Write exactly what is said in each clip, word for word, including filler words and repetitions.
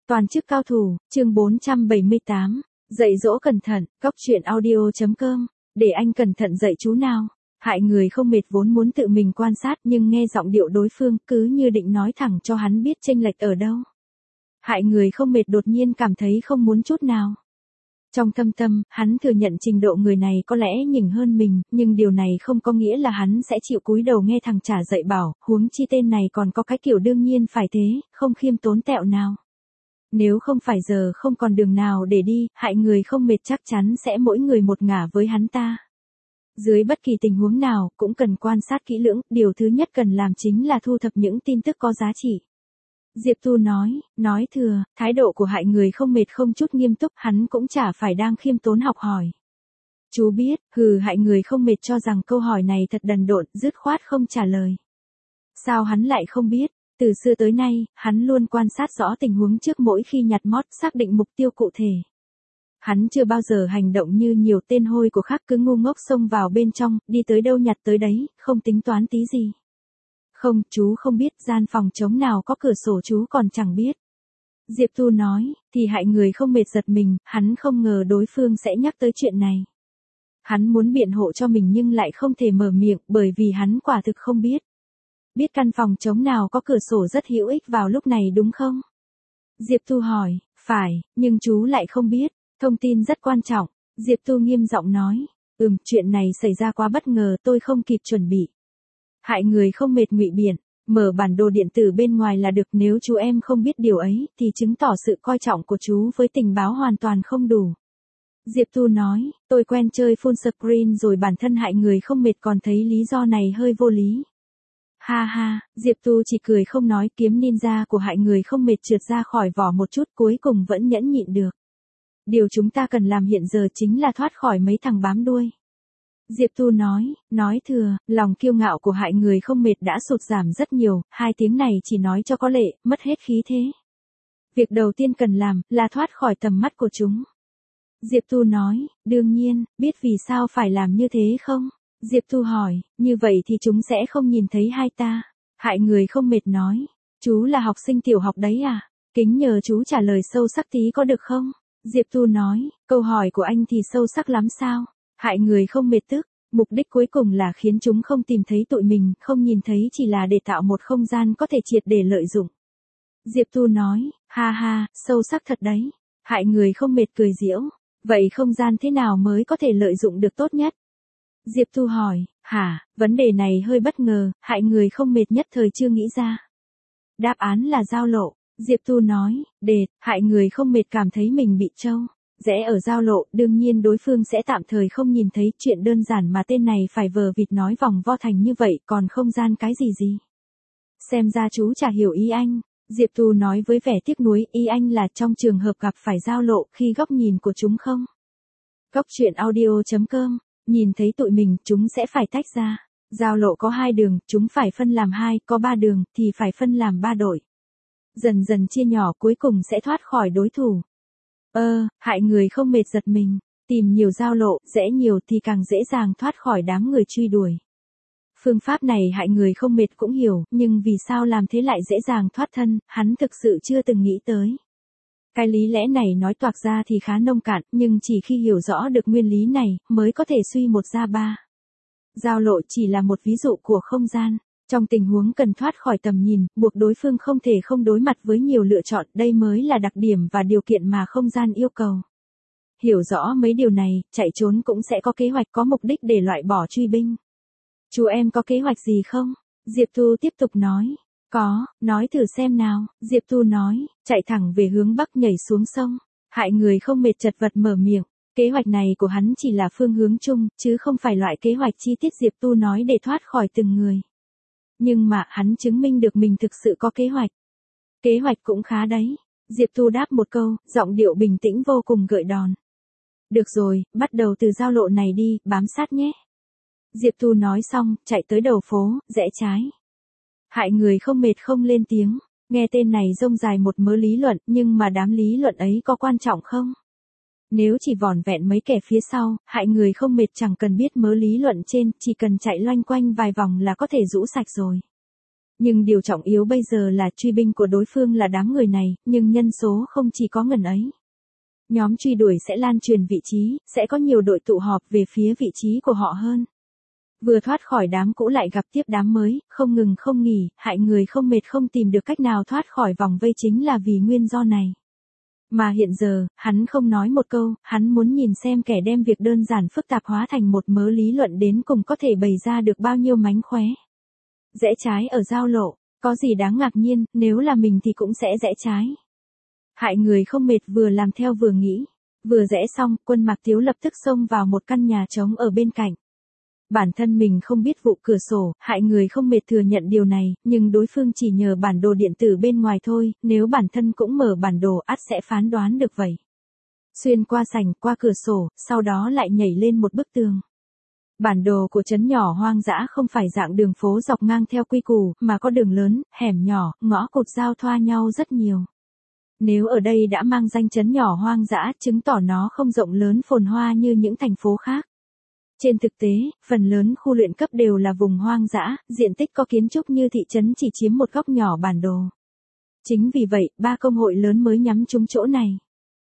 Toàn chức cao thủ, chương bốn trăm bảy mươi tám. Dạy dỗ cẩn thận, cóc truyện audio.com. Để anh cẩn thận dạy chú nào. Hại người không mệt vốn muốn tự mình quan sát nhưng nghe giọng điệu đối phương cứ như định nói thẳng cho hắn biết chênh lệch ở đâu. Hại người không mệt đột nhiên cảm thấy không muốn chút nào. Trong thâm tâm, hắn thừa nhận trình độ người này có lẽ nhỉnh hơn mình, nhưng điều này không có nghĩa là hắn sẽ chịu cúi đầu nghe thằng trả dạy bảo, huống chi tên này còn có cái kiểu đương nhiên phải thế, không khiêm tốn tẹo nào. Nếu không phải giờ không còn đường nào để đi, hại người không mệt chắc chắn sẽ mỗi người một ngả với hắn ta. Dưới bất kỳ tình huống nào, cũng cần quan sát kỹ lưỡng, điều thứ nhất cần làm chính là thu thập những tin tức có giá trị. Diệp Tu nói, nói thừa, thái độ của hại người không mệt không chút nghiêm túc, hắn cũng chả phải đang khiêm tốn học hỏi. Chú biết, hừ hại người không mệt cho rằng câu hỏi này thật đần độn, dứt khoát không trả lời. Sao hắn lại không biết? Từ xưa tới nay, hắn luôn quan sát rõ tình huống trước mỗi khi nhặt mót, xác định mục tiêu cụ thể. Hắn chưa bao giờ hành động như nhiều tên hôi của khác cứ ngu ngốc xông vào bên trong, đi tới đâu nhặt tới đấy, không tính toán tí gì. Không, chú không biết, gian phòng trống nào có cửa sổ chú còn chẳng biết. Diệp Tu nói, thì hại người không mệt giật mình, hắn không ngờ đối phương sẽ nhắc tới chuyện này. Hắn muốn biện hộ cho mình nhưng lại không thể mở miệng bởi vì hắn quả thực không biết. Biết căn phòng trống nào có cửa sổ rất hữu ích vào lúc này đúng không? Diệp Tu hỏi, phải, nhưng chú lại không biết, thông tin rất quan trọng. Diệp Tu nghiêm giọng nói, ừm, chuyện này xảy ra quá bất ngờ tôi không kịp chuẩn bị. Hại người không mệt ngụy biện, mở bản đồ điện tử bên ngoài là được, nếu chú em không biết điều ấy thì chứng tỏ sự coi trọng của chú với tình báo hoàn toàn không đủ. Diệp Tu nói, tôi quen chơi full screen rồi bản thân hại người không mệt còn thấy lý do này hơi vô lý. Ha ha, Diệp Tu chỉ cười không nói, kiếm ninja của hại người không mệt trượt ra khỏi vỏ một chút cuối cùng vẫn nhẫn nhịn được. Điều chúng ta cần làm hiện giờ chính là thoát khỏi mấy thằng bám đuôi. Diệp Tu nói, nói thừa, lòng kiêu ngạo của hại người không mệt đã sụt giảm rất nhiều, hai tiếng này chỉ nói cho có lệ, mất hết khí thế. Việc đầu tiên cần làm, là thoát khỏi tầm mắt của chúng. Diệp Tu nói, đương nhiên, biết vì sao phải làm như thế không? Diệp Tu hỏi, như vậy thì chúng sẽ không nhìn thấy hai ta. Hại người không mệt nói, chú là học sinh tiểu học đấy à? Kính nhờ chú trả lời sâu sắc tí có được không? Diệp Tu nói, câu hỏi của anh thì sâu sắc lắm sao? Hại người không mệt tức, mục đích cuối cùng là khiến chúng không tìm thấy tụi mình, không nhìn thấy chỉ là để tạo một không gian có thể triệt để lợi dụng. Diệp Tu nói, ha ha, sâu sắc thật đấy. Hại người không mệt cười giễu, vậy không gian thế nào mới có thể lợi dụng được tốt nhất? Diệp Tu hỏi, hả, vấn đề này hơi bất ngờ, hại người không mệt nhất thời chưa nghĩ ra. Đáp án là giao lộ. Diệp Tu nói, đệt, hại người không mệt cảm thấy mình bị trâu. Rẽ ở giao lộ, đương nhiên đối phương sẽ tạm thời không nhìn thấy, chuyện đơn giản mà tên này phải vờ vịt nói vòng vo thành như vậy, còn không gian cái gì gì. Xem ra chú chả hiểu ý anh. Diệp Tu nói với vẻ tiếc nuối, ý anh là trong trường hợp gặp phải giao lộ khi góc nhìn của chúng không? Cóc truyện audio.com, nhìn thấy tụi mình, chúng sẽ phải tách ra. Giao lộ có hai đường, chúng phải phân làm hai, có ba đường, thì phải phân làm ba đội. Dần dần chia nhỏ cuối cùng sẽ thoát khỏi đối thủ. Ơ, hại người không mệt giật mình, tìm nhiều giao lộ, rẽ nhiều thì càng dễ dàng thoát khỏi đám người truy đuổi. Phương pháp này hại người không mệt cũng hiểu, nhưng vì sao làm thế lại dễ dàng thoát thân, hắn thực sự chưa từng nghĩ tới. Cái lý lẽ này nói toạc ra thì khá nông cạn, nhưng chỉ khi hiểu rõ được nguyên lý này, mới có thể suy một ra ba. Giao lộ chỉ là một ví dụ của không gian. Trong tình huống cần thoát khỏi tầm nhìn, buộc đối phương không thể không đối mặt với nhiều lựa chọn, đây mới là đặc điểm và điều kiện mà không gian yêu cầu. Hiểu rõ mấy điều này, chạy trốn cũng sẽ có kế hoạch có mục đích để loại bỏ truy binh. Chú em có kế hoạch gì không? Diệp Tu tiếp tục nói. Có, nói thử xem nào. Diệp Tu nói, chạy thẳng về hướng bắc nhảy xuống sông. Hại người không mệt chật vật mở miệng. Kế hoạch này của hắn chỉ là phương hướng chung, chứ không phải loại kế hoạch chi tiết Diệp Tu nói để thoát khỏi từng người. Nhưng mà hắn chứng minh được mình thực sự có kế hoạch. Kế hoạch cũng khá đấy. Diệp Tu đáp một câu, giọng điệu bình tĩnh vô cùng gợi đòn. Được rồi, bắt đầu từ giao lộ này đi, bám sát nhé. Diệp Tu nói xong, chạy tới đầu phố, rẽ trái. Hại người không mệt không lên tiếng. Nghe tên này rông dài một mớ lý luận, nhưng mà đám lý luận ấy có quan trọng không? Nếu chỉ vỏn vẹn mấy kẻ phía sau, hại người không mệt chẳng cần biết mớ lý luận trên, chỉ cần chạy loanh quanh vài vòng là có thể rũ sạch rồi. Nhưng điều trọng yếu bây giờ là truy binh của đối phương là đám người này, nhưng nhân số không chỉ có ngần ấy. Nhóm truy đuổi sẽ lan truyền vị trí, sẽ có nhiều đội tụ họp về phía vị trí của họ hơn. Vừa thoát khỏi đám cũ lại gặp tiếp đám mới, không ngừng không nghỉ, hại người không mệt không tìm được cách nào thoát khỏi vòng vây chính là vì nguyên do này. Mà hiện giờ, hắn không nói một câu, hắn muốn nhìn xem kẻ đem việc đơn giản phức tạp hóa thành một mớ lý luận đến cùng có thể bày ra được bao nhiêu mánh khóe. Rẽ trái ở giao lộ, có gì đáng ngạc nhiên, nếu là mình thì cũng sẽ rẽ trái. Hại người không mệt vừa làm theo vừa nghĩ. Vừa rẽ xong, Quân Mạc Tiếu lập tức xông vào một căn nhà trống ở bên cạnh. Bản thân mình không biết vụ cửa sổ, hại người không mệt thừa nhận điều này, nhưng đối phương chỉ nhờ bản đồ điện tử bên ngoài thôi, nếu bản thân cũng mở bản đồ ắt sẽ phán đoán được vậy. Xuyên qua sảnh, qua cửa sổ, sau đó lại nhảy lên một bức tường. Bản đồ của trấn nhỏ hoang dã không phải dạng đường phố dọc ngang theo quy củ, mà có đường lớn, hẻm nhỏ, ngõ cụt giao thoa nhau rất nhiều. Nếu ở đây đã mang danh trấn nhỏ hoang dã, chứng tỏ nó không rộng lớn phồn hoa như những thành phố khác. Trên thực tế, phần lớn khu luyện cấp đều là vùng hoang dã, diện tích có kiến trúc như thị trấn chỉ chiếm một góc nhỏ bản đồ. Chính vì vậy, ba công hội lớn mới nhắm trúng chỗ này.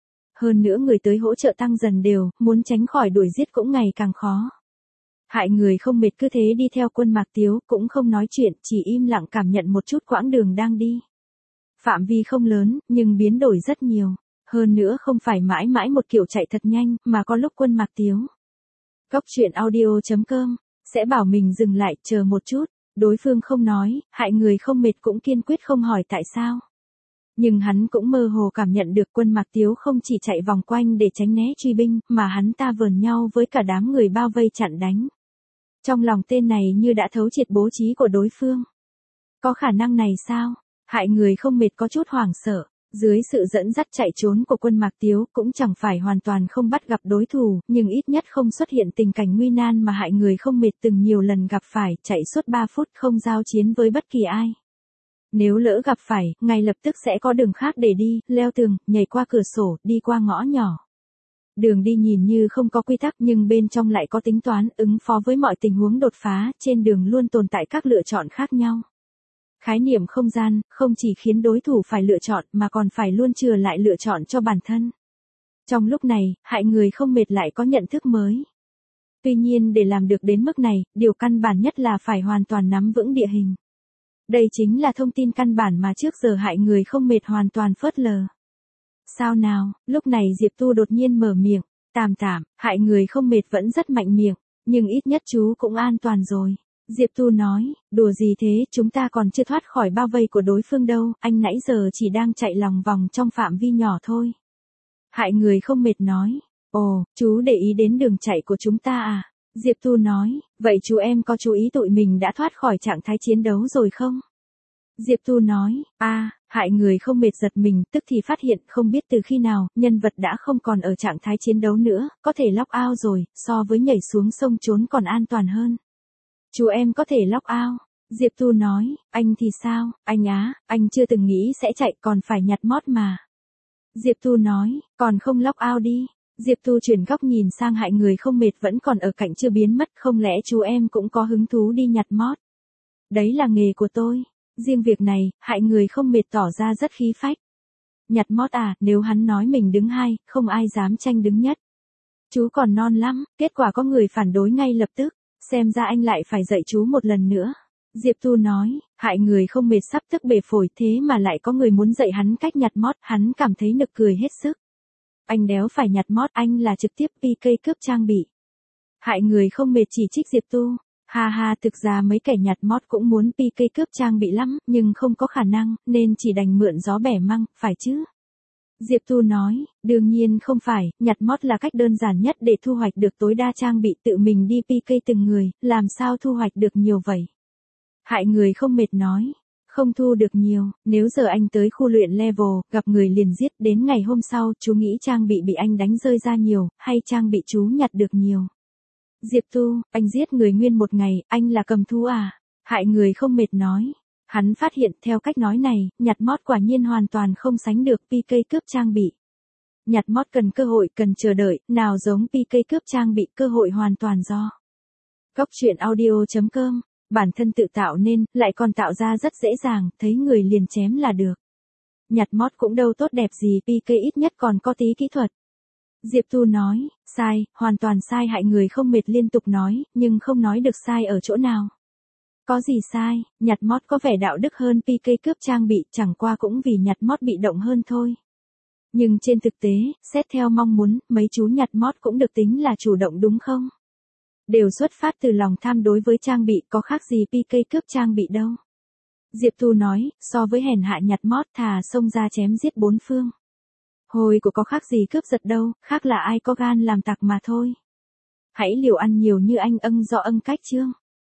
Hơn nữa người tới hỗ trợ tăng dần đều, muốn tránh khỏi đuổi giết cũng ngày càng khó. Hại người không mệt cứ thế đi theo Quân Mạc Tiếu, cũng không nói chuyện, chỉ im lặng cảm nhận một chút quãng đường đang đi. Phạm vi không lớn, nhưng biến đổi rất nhiều. Hơn nữa không phải mãi mãi một kiểu chạy thật nhanh, mà có lúc Quân Mạc Tiếu. Góc truyện audio chấm com sẽ bảo mình dừng lại, chờ một chút. Đối phương không nói, hại người không mệt cũng kiên quyết không hỏi tại sao. Nhưng hắn cũng mơ hồ cảm nhận được Quân Mạc Tiếu không chỉ chạy vòng quanh để tránh né truy binh, mà hắn ta vờn nhau với cả đám người bao vây chặn đánh. Trong lòng tên này như đã thấu triệt bố trí của đối phương. Có khả năng này sao? Hại người không mệt có chút hoảng sợ. Dưới sự dẫn dắt chạy trốn của Quân Mạc Tiếu cũng chẳng phải hoàn toàn không bắt gặp đối thủ, nhưng ít nhất không xuất hiện tình cảnh nguy nan mà hại người không mệt từng nhiều lần gặp phải, chạy suốt ba phút không giao chiến với bất kỳ ai. Nếu lỡ gặp phải, ngay lập tức sẽ có đường khác để đi, leo tường, nhảy qua cửa sổ, đi qua ngõ nhỏ. Đường đi nhìn như không có quy tắc nhưng bên trong lại có tính toán, ứng phó với mọi tình huống đột phá, trên đường luôn tồn tại các lựa chọn khác nhau. Khái niệm không gian, không chỉ khiến đối thủ phải lựa chọn mà còn phải luôn chừa lại lựa chọn cho bản thân. Trong lúc này, hại người không mệt lại có nhận thức mới. Tuy nhiên để làm được đến mức này, điều căn bản nhất là phải hoàn toàn nắm vững địa hình. Đây chính là thông tin căn bản mà trước giờ hại người không mệt hoàn toàn phớt lờ. Sao nào, lúc này Diệp Tu đột nhiên mở miệng, tạm tạm, hại người không mệt vẫn rất mạnh miệng, nhưng ít nhất chú cũng an toàn rồi. Diệp Tu nói, đùa gì thế, chúng ta còn chưa thoát khỏi bao vây của đối phương đâu, anh nãy giờ chỉ đang chạy lòng vòng trong phạm vi nhỏ thôi. Hại người không mệt nói, ồ, chú để ý đến đường chạy của chúng ta à? Diệp Tu nói, vậy chú em có chú ý tụi mình đã thoát khỏi trạng thái chiến đấu rồi không? Diệp Tu nói, a, à, hại người không mệt giật mình, tức thì phát hiện không biết từ khi nào, nhân vật đã không còn ở trạng thái chiến đấu nữa, có thể lock out rồi, so với nhảy xuống sông trốn còn an toàn hơn. Chú em có thể lock out. Diệp Tu nói, anh thì sao, anh á, anh chưa từng nghĩ sẽ chạy còn phải nhặt mót mà. Diệp Tu nói, còn không lock out đi. Diệp Tu chuyển góc nhìn sang hại người không mệt vẫn còn ở cạnh chưa biến mất, không lẽ chú em cũng có hứng thú đi nhặt mót? Đấy là nghề của tôi. Riêng việc này, hại người không mệt tỏ ra rất khí phách. Nhặt mót à, nếu hắn nói mình đứng hai, không ai dám tranh đứng nhất. Chú còn non lắm, kết quả có người phản đối ngay lập tức. Xem ra anh lại phải dạy chú một lần nữa. Diệp Tu nói, hại người không mệt sắp tức bể phổi thế mà lại có người muốn dạy hắn cách nhặt mót, hắn cảm thấy nực cười hết sức. Anh đéo phải nhặt mót, anh là trực tiếp pê ca cướp trang bị. Hại người không mệt chỉ trích Diệp Tu. Ha ha, thực ra mấy kẻ nhặt mót cũng muốn pê ca cướp trang bị lắm, nhưng không có khả năng, nên chỉ đành mượn gió bẻ măng, phải chứ? Diệp Tu nói, đương nhiên không phải, nhặt mót là cách đơn giản nhất để thu hoạch được tối đa trang bị, tự mình đi pê ca từng người, làm sao thu hoạch được nhiều vậy? Hại người không mệt nói, không thu được nhiều, nếu giờ anh tới khu luyện level, gặp người liền giết, đến ngày hôm sau, chú nghĩ trang bị bị anh đánh rơi ra nhiều, hay trang bị chú nhặt được nhiều? Diệp Tu, anh giết người nguyên một ngày, anh là cầm thú à? Hại người không mệt nói. Hắn phát hiện theo cách nói này, nhặt mót quả nhiên hoàn toàn không sánh được pê ca cướp trang bị. Nhặt mót cần cơ hội, cần chờ đợi, nào giống pê ca cướp trang bị, cơ hội hoàn toàn do. Góc truyện audio chấm com Bản thân tự tạo nên, lại còn tạo ra rất dễ dàng, thấy người liền chém là được. Nhặt mót cũng đâu tốt đẹp gì, pê ca ít nhất còn có tí kỹ thuật. Diệp Tu nói, sai, hoàn toàn sai, hại người không mệt liên tục nói, nhưng không nói được sai ở chỗ nào. Có gì sai, nhặt mót có vẻ đạo đức hơn pê ca cướp trang bị, chẳng qua cũng vì nhặt mót bị động hơn thôi. Nhưng trên thực tế, xét theo mong muốn, mấy chú nhặt mót cũng được tính là chủ động đúng không? Đều xuất phát từ lòng tham đối với trang bị, có khác gì pê ca cướp trang bị đâu. Diệp Tu nói, so với hèn hạ nhặt mót thà xông ra chém giết bốn phương. Hồi của có khác gì cướp giật đâu, khác là ai có gan làm tặc mà thôi. Hãy liều ăn nhiều như anh ân do ân cách chương.